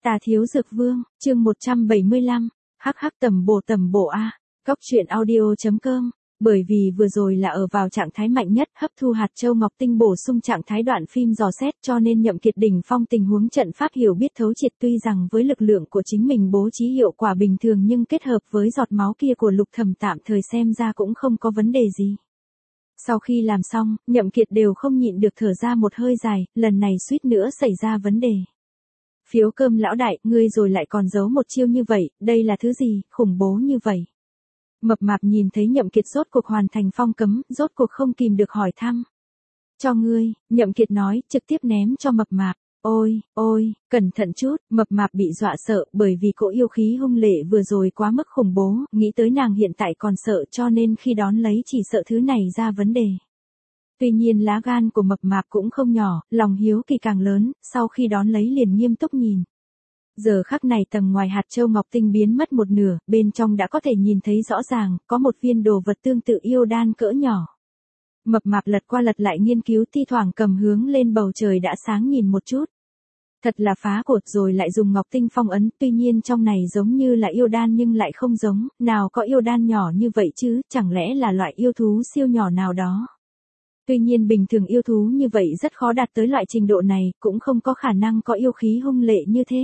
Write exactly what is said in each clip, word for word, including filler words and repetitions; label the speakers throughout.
Speaker 1: Tà thiếu dược vương, chương một trăm bảy mươi lăm, hắc hắc tầm bổ tầm bổ a, Cóc truyện audio chấm com. Bởi vì vừa rồi là ở vào trạng thái mạnh nhất hấp thu hạt châu ngọc tinh bổ sung trạng thái đoạn phim dò xét cho nên Nhậm Kiệt đỉnh phong tình huống trận pháp hiểu biết thấu triệt, tuy rằng với lực lượng của chính mình bố trí hiệu quả bình thường nhưng kết hợp với giọt máu kia của Lục Thẩm tạm thời xem ra cũng không có vấn đề gì. Sau khi làm xong, Nhậm Kiệt đều không nhịn được thở ra một hơi dài, lần này suýt nữa xảy ra vấn đề. Phiếu cơm lão đại, ngươi rồi lại còn giấu một chiêu như vậy, đây là thứ gì, khủng bố như vậy. Mập mạp nhìn thấy Nhậm Kiệt rốt cuộc hoàn thành phong cấm, rốt cuộc không kìm được hỏi thăm. Cho ngươi, Nhậm Kiệt nói, trực tiếp ném cho mập mạp. Ôi, ôi, cẩn thận chút, mập mạp bị dọa sợ bởi vì cỗ yêu khí hung lệ vừa rồi quá mức khủng bố, nghĩ tới nàng hiện tại còn sợ cho nên khi đón lấy chỉ sợ thứ này ra vấn đề. Tuy nhiên lá gan của mập mạp cũng không nhỏ, lòng hiếu kỳ càng lớn, sau khi đón lấy liền nghiêm túc nhìn. Giờ khắc này tầng ngoài hạt châu ngọc tinh biến mất một nửa, bên trong đã có thể nhìn thấy rõ ràng, có một viên đồ vật tương tự yêu đan cỡ nhỏ. Mập mạp lật qua lật lại nghiên cứu, thi thoảng cầm hướng lên bầu trời đã sáng nhìn một chút. Thật là phá cột, rồi lại dùng ngọc tinh phong ấn, tuy nhiên trong này giống như là yêu đan nhưng lại không giống, nào có yêu đan nhỏ như vậy chứ, chẳng lẽ là loại yêu thú siêu nhỏ nào đó. Tuy nhiên bình thường yêu thú như vậy rất khó đạt tới loại trình độ này, cũng không có khả năng có yêu khí hung lệ như thế.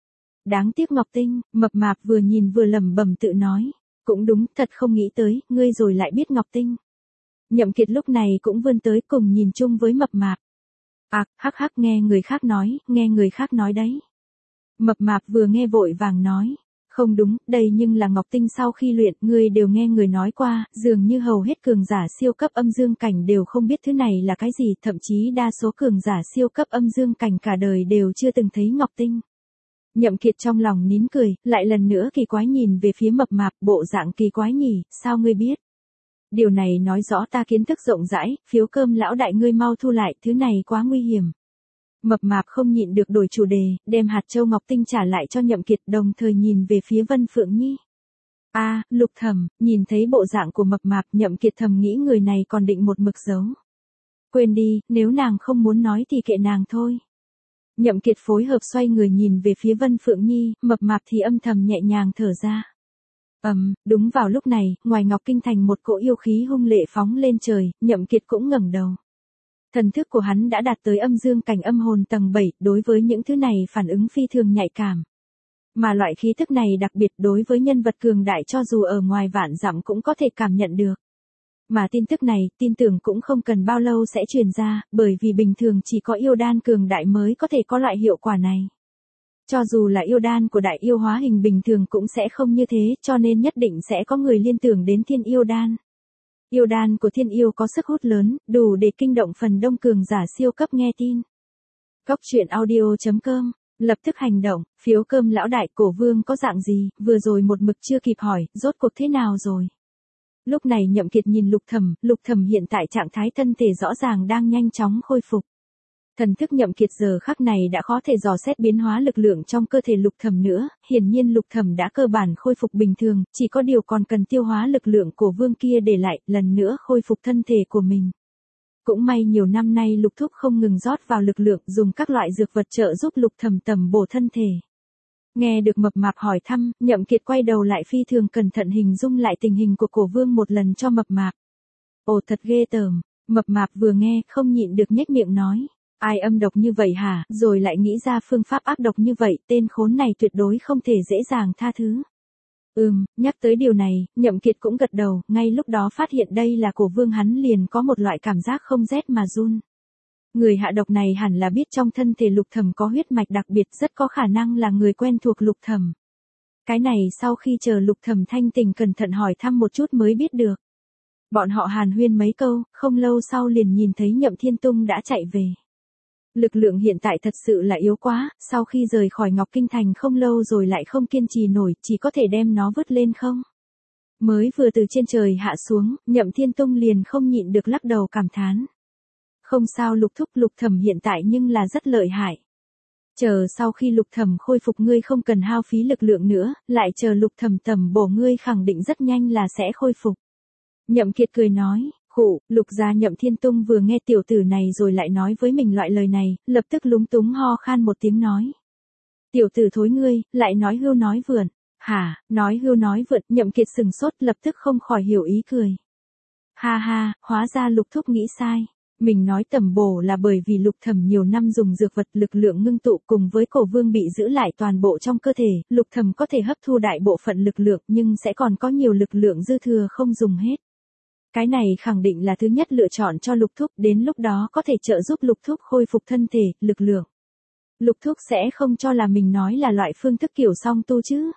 Speaker 1: Đáng tiếc ngọc tinh, mập mạp vừa nhìn vừa lẩm bẩm tự nói. Cũng đúng, thật không nghĩ tới, ngươi rồi lại biết ngọc tinh. Nhậm Kiệt lúc này cũng vươn tới cùng nhìn chung với mập mạp. À, hắc hắc nghe người khác nói, nghe người khác nói đấy. Mập mạp vừa nghe vội vàng nói. Không đúng, đây nhưng là ngọc tinh sau khi luyện, ngươi đều nghe người nói qua, dường như hầu hết cường giả siêu cấp âm dương cảnh đều không biết thứ này là cái gì, thậm chí đa số cường giả siêu cấp âm dương cảnh cả đời đều chưa từng thấy ngọc tinh. Nhậm Kiệt trong lòng nín cười, lại lần nữa kỳ quái nhìn về phía mập mạp, bộ dạng kỳ quái nhỉ, sao ngươi biết? Điều này nói rõ ta kiến thức rộng rãi, phiếu cơm lão đại ngươi mau thu lại, thứ này quá nguy hiểm. Mập mạp không nhịn được đổi chủ đề, đem hạt châu ngọc tinh trả lại cho Nhậm Kiệt, đồng thời nhìn về phía Vân Phượng Nhi. A, à, Lục Thẩm, nhìn thấy bộ dạng của mập mạp, Nhậm Kiệt thầm nghĩ người này còn định một mực giấu. Quên đi, nếu nàng không muốn nói thì kệ nàng thôi. Nhậm Kiệt phối hợp xoay người nhìn về phía Vân Phượng Nhi, mập mạp thì âm thầm nhẹ nhàng thở ra. Ầm, um, đúng vào lúc này, ngoài Ngọc Kinh Thành một cỗ yêu khí hung lệ phóng lên trời, Nhậm Kiệt cũng ngẩng đầu. Thần thức của hắn đã đạt tới âm dương cảnh âm hồn tầng bảy, đối với những thứ này phản ứng phi thường nhạy cảm. Mà loại khí thức này đặc biệt đối với nhân vật cường đại cho dù ở ngoài vạn dặm cũng có thể cảm nhận được. Mà tin tức này, tin tưởng cũng không cần bao lâu sẽ truyền ra, bởi vì bình thường chỉ có yêu đan cường đại mới có thể có loại hiệu quả này. Cho dù là yêu đan của đại yêu hóa hình bình thường cũng sẽ không như thế, cho nên nhất định sẽ có người liên tưởng đến thiên yêu đan. Yêu đan của thiên yêu có sức hút lớn, đủ để kinh động phần đông cường giả siêu cấp nghe tin. Cóc truyện audio chấm com, lập tức hành động, phiếu cơm lão đại, cổ vương có dạng gì, vừa rồi một mực chưa kịp hỏi, rốt cuộc thế nào rồi. Lúc này Nhậm Kiệt nhìn Lục Thẩm, Lục Thẩm hiện tại trạng thái thân thể rõ ràng đang nhanh chóng khôi phục. Thần thức Nhậm Kiệt giờ khắc này đã khó thể dò xét biến hóa lực lượng trong cơ thể Lục Thẩm nữa, hiển nhiên Lục Thẩm đã cơ bản khôi phục bình thường, chỉ có điều còn cần tiêu hóa lực lượng của vương kia để lại, lần nữa khôi phục thân thể của mình. Cũng may nhiều năm nay Lục Thúc không ngừng rót vào lực lượng, dùng các loại dược vật trợ giúp Lục Thẩm tầm bổ thân thể. Nghe được mập mạp hỏi thăm, Nhậm Kiệt quay đầu lại phi thường cẩn thận hình dung lại tình hình của cổ vương một lần cho mập mạp. Ồ thật ghê tởm, mập mạp vừa nghe không nhịn được nhếch miệng nói. Ai âm độc như vậy hả, rồi lại nghĩ ra phương pháp ác độc như vậy, tên khốn này tuyệt đối không thể dễ dàng tha thứ. Ừm, nhắc tới điều này, Nhậm Kiệt cũng gật đầu, ngay lúc đó phát hiện đây là cổ vương hắn liền có một loại cảm giác không rét mà run. Người hạ độc này hẳn là biết trong thân thể Lục Thẩm có huyết mạch đặc biệt, rất có khả năng là người quen thuộc Lục Thẩm. Cái này sau khi chờ Lục Thẩm thanh tình cẩn thận hỏi thăm một chút mới biết được. Bọn họ hàn huyên mấy câu, không lâu sau liền nhìn thấy Nhậm Thiên Tung đã chạy về. Lực lượng hiện tại thật sự là yếu quá, sau khi rời khỏi Ngọc Kinh Thành không lâu rồi lại không kiên trì nổi, chỉ có thể đem nó vứt lên không. Mới vừa từ trên trời hạ xuống, Nhậm Thiên Tung liền không nhịn được lắc đầu cảm thán. Không sao Lục Thúc, Lục Thẩm hiện tại nhưng là rất lợi hại. Chờ sau khi Lục Thẩm khôi phục ngươi không cần hao phí lực lượng nữa, lại chờ Lục Thẩm tầm bổ ngươi khẳng định rất nhanh là sẽ khôi phục. Nhậm Kiệt cười nói. Khụ, Lục gia Nhậm Thiên Tung vừa nghe tiểu tử này rồi lại nói với mình loại lời này, lập tức lúng túng ho khan một tiếng nói. Tiểu tử thối ngươi, lại nói hưu nói vượn. Hả, nói hưu nói vượn, Nhậm Kiệt sừng sốt lập tức không khỏi hiểu ý cười. Ha ha, hóa ra Lục thúc nghĩ sai. Mình nói tầm bổ là bởi vì Lục Thẩm nhiều năm dùng dược vật lực lượng ngưng tụ cùng với cổ vương bị giữ lại toàn bộ trong cơ thể, Lục Thẩm có thể hấp thu đại bộ phận lực lượng nhưng sẽ còn có nhiều lực lượng dư thừa không dùng hết. Cái này khẳng định là thứ nhất lựa chọn cho Lục thúc, đến lúc đó có thể trợ giúp Lục thúc khôi phục thân thể, lực lượng. Lục thúc sẽ không cho là mình nói là loại phương thức kiểu song tu chứ.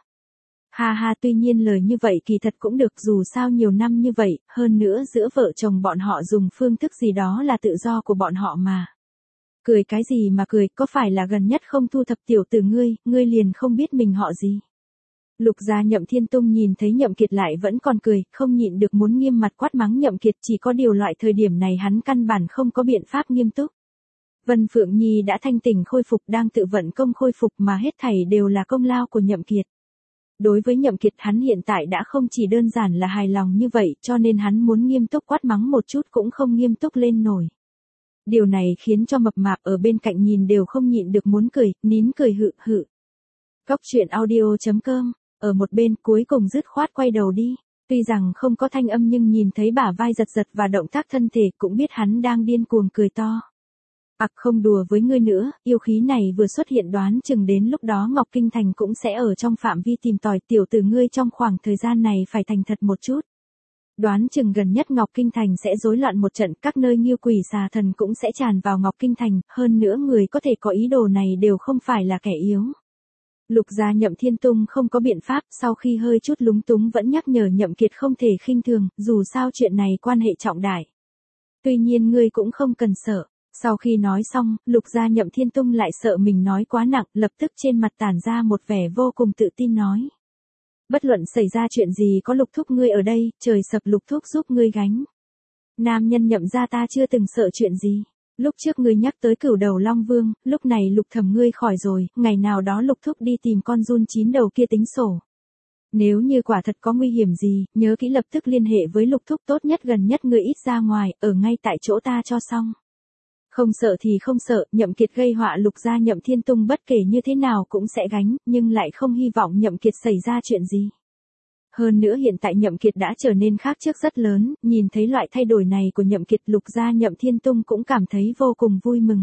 Speaker 1: Ha ha, tuy nhiên lời như vậy kỳ thật cũng được, dù sao nhiều năm như vậy, hơn nữa giữa vợ chồng bọn họ dùng phương thức gì đó là tự do của bọn họ mà. Cười cái gì mà cười, có phải là gần nhất không thu thập tiểu tử ngươi, ngươi liền không biết mình họ gì. Lục gia Nhậm Thiên Tung nhìn thấy Nhậm Kiệt lại vẫn còn cười, không nhịn được muốn nghiêm mặt quát mắng Nhậm Kiệt, chỉ có điều loại thời điểm này hắn căn bản không có biện pháp nghiêm túc. Vân Phượng Nhi đã thanh tỉnh khôi phục, đang tự vận công khôi phục mà hết thảy đều là công lao của Nhậm Kiệt. Đối với Nhậm Kiệt hắn hiện tại đã không chỉ đơn giản là hài lòng như vậy, cho nên hắn muốn nghiêm túc quát mắng một chút cũng không nghiêm túc lên nổi. Điều này khiến cho mập mạp ở bên cạnh nhìn đều không nhịn được muốn cười, nín cười hự hự. Cóc truyện audio chấm com, ở một bên cuối cùng dứt khoát quay đầu đi. Tuy rằng không có thanh âm nhưng nhìn thấy bả vai giật giật và động tác thân thể cũng biết hắn đang điên cuồng cười to. Ặc không đùa với ngươi nữa, yêu khí này vừa xuất hiện đoán chừng đến lúc đó Ngọc Kinh Thành cũng sẽ ở trong phạm vi tìm tòi, tiểu tử ngươi trong khoảng thời gian này phải thành thật một chút. Đoán chừng gần nhất Ngọc Kinh Thành sẽ rối loạn một trận, các nơi như quỷ xà thần cũng sẽ tràn vào Ngọc Kinh Thành, hơn nữa người có thể có ý đồ này đều không phải là kẻ yếu. Lục gia Nhậm Thiên Tung không có biện pháp, sau khi hơi chút lúng túng vẫn nhắc nhở Nhậm Kiệt không thể khinh thường, dù sao chuyện này quan hệ trọng đại. Tuy nhiên ngươi cũng không cần sợ. Sau khi nói xong, Lục gia Nhậm Thiên Tung lại sợ mình nói quá nặng, lập tức trên mặt tản ra một vẻ vô cùng tự tin nói. Bất luận xảy ra chuyện gì có Lục thúc ngươi ở đây, trời sập Lục thúc giúp ngươi gánh. Nam nhân Nhậm gia ta chưa từng sợ chuyện gì. Lúc trước ngươi nhắc tới cửu đầu Long Vương, lúc này Lục thẩm ngươi khỏi rồi, ngày nào đó Lục thúc đi tìm con giun chín đầu kia tính sổ. Nếu như quả thật có nguy hiểm gì, nhớ kỹ lập tức liên hệ với Lục thúc, tốt nhất gần nhất ngươi ít ra ngoài, ở ngay tại chỗ ta cho xong. Không sợ thì không sợ, Nhậm Kiệt gây họa Lục gia Nhậm Thiên Tung bất kể như thế nào cũng sẽ gánh, nhưng lại không hy vọng Nhậm Kiệt xảy ra chuyện gì. Hơn nữa hiện tại Nhậm Kiệt đã trở nên khác trước rất lớn, nhìn thấy loại thay đổi này của Nhậm Kiệt, Lục gia Nhậm Thiên Tung cũng cảm thấy vô cùng vui mừng.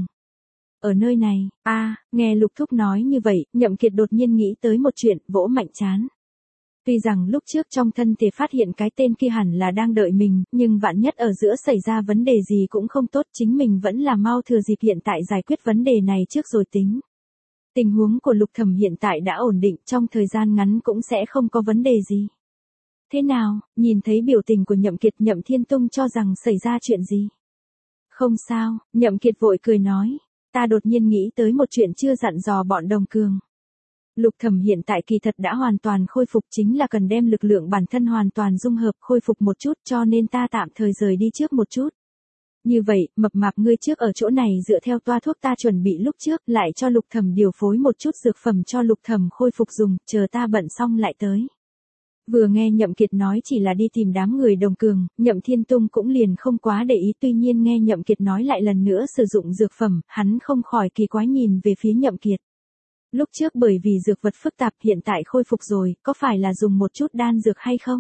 Speaker 1: Ở nơi này, a, à, nghe Lục thúc nói như vậy, Nhậm Kiệt đột nhiên nghĩ tới một chuyện, vỗ mạnh trán. Tuy rằng lúc trước trong thân thể phát hiện cái tên kia hẳn là đang đợi mình, nhưng vạn nhất ở giữa xảy ra vấn đề gì cũng không tốt, chính mình vẫn là mau thừa dịp hiện tại giải quyết vấn đề này trước rồi tính. Tình huống của Lục thẩm hiện tại đã ổn định, trong thời gian ngắn cũng sẽ không có vấn đề gì. Thế nào, nhìn thấy biểu tình của Nhậm Kiệt, Nhậm Thiên Tung cho rằng xảy ra chuyện gì? Không sao, Nhậm Kiệt vội cười nói, ta đột nhiên nghĩ tới một chuyện chưa dặn dò bọn đồng cường. Lục thẩm hiện tại kỳ thật đã hoàn toàn khôi phục, chính là cần đem lực lượng bản thân hoàn toàn dung hợp khôi phục một chút, cho nên ta tạm thời rời đi trước một chút. Như vậy, mập mạp ngươi trước ở chỗ này dựa theo toa thuốc ta chuẩn bị lúc trước, lại cho Lục thẩm điều phối một chút dược phẩm cho Lục thẩm khôi phục dùng, chờ ta bận xong lại tới. Vừa nghe Nhậm Kiệt nói chỉ là đi tìm đám người đồng cường, Nhậm Thiên Tung cũng liền không quá để ý, tuy nhiên nghe Nhậm Kiệt nói lại lần nữa sử dụng dược phẩm, hắn không khỏi kỳ quái nhìn về phía Nhậm Kiệt. Lúc trước bởi vì dược vật phức tạp hiện tại khôi phục rồi, có phải là dùng một chút đan dược hay không?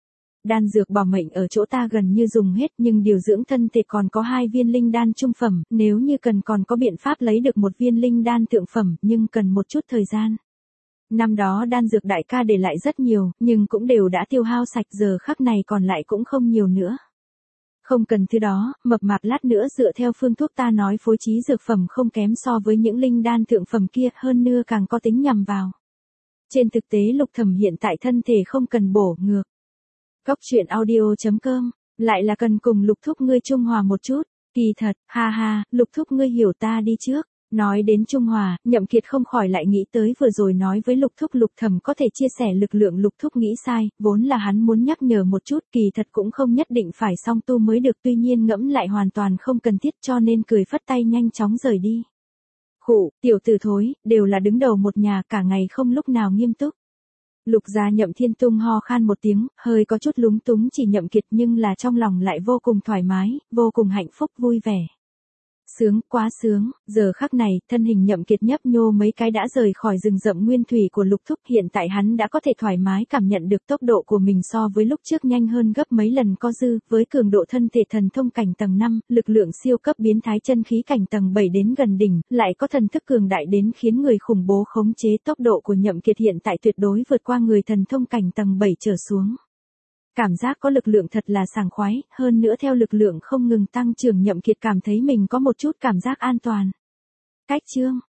Speaker 1: Đan dược bảo mệnh ở chỗ ta gần như dùng hết, nhưng điều dưỡng thân thể còn có hai viên linh đan trung phẩm, nếu như cần còn có biện pháp lấy được một viên linh đan thượng phẩm, nhưng cần một chút thời gian. Năm đó đan dược đại ca để lại rất nhiều, nhưng cũng đều đã tiêu hao sạch, giờ khắc này còn lại cũng không nhiều nữa. Không cần thứ đó, mập mạp lát nữa dựa theo phương thuốc ta nói phối trí dược phẩm không kém so với những linh đan thượng phẩm kia, hơn nữa càng có tính nhằm vào. Trên thực tế Lục thẩm hiện tại thân thể không cần bổ ngược. Cóc truyện audio chấm com, lại là cần cùng Lục thúc ngươi trung hòa một chút, kỳ thật, ha ha, Lục thúc ngươi hiểu ta đi trước. Nói đến Trung Hòa, Nhậm Kiệt không khỏi lại nghĩ tới vừa rồi nói với Lục thúc Lục thẩm có thể chia sẻ lực lượng, Lục thúc nghĩ sai, vốn là hắn muốn nhắc nhở một chút, kỳ thật cũng không nhất định phải song tu mới được, tuy nhiên ngẫm lại hoàn toàn không cần thiết, cho nên cười phất tay nhanh chóng rời đi. Khụ, tiểu tử thối, đều là đứng đầu một nhà, cả ngày không lúc nào nghiêm túc. Lục gia Nhậm Thiên Tung ho khan một tiếng, hơi có chút lúng túng chỉ Nhậm Kiệt, nhưng là trong lòng lại vô cùng thoải mái, vô cùng hạnh phúc vui vẻ. Sướng, quá sướng, giờ khắc này, thân hình Nhậm Kiệt nhấp nhô mấy cái đã rời khỏi rừng rậm nguyên thủy của Lục Thúc, hiện tại hắn đã có thể thoải mái cảm nhận được tốc độ của mình so với lúc trước nhanh hơn gấp mấy lần có dư, với cường độ thân thể thần thông cảnh tầng năm, lực lượng siêu cấp biến thái chân khí cảnh tầng bảy đến gần đỉnh, lại có thần thức cường đại đến khiến người khủng bố khống chế, tốc độ của Nhậm Kiệt hiện tại tuyệt đối vượt qua người thần thông cảnh tầng bảy trở xuống. Cảm giác có lực lượng thật là sảng khoái, hơn nữa theo lực lượng không ngừng tăng trưởng Nhậm Kiệt cảm thấy mình có một chút cảm giác an toàn. Cách chương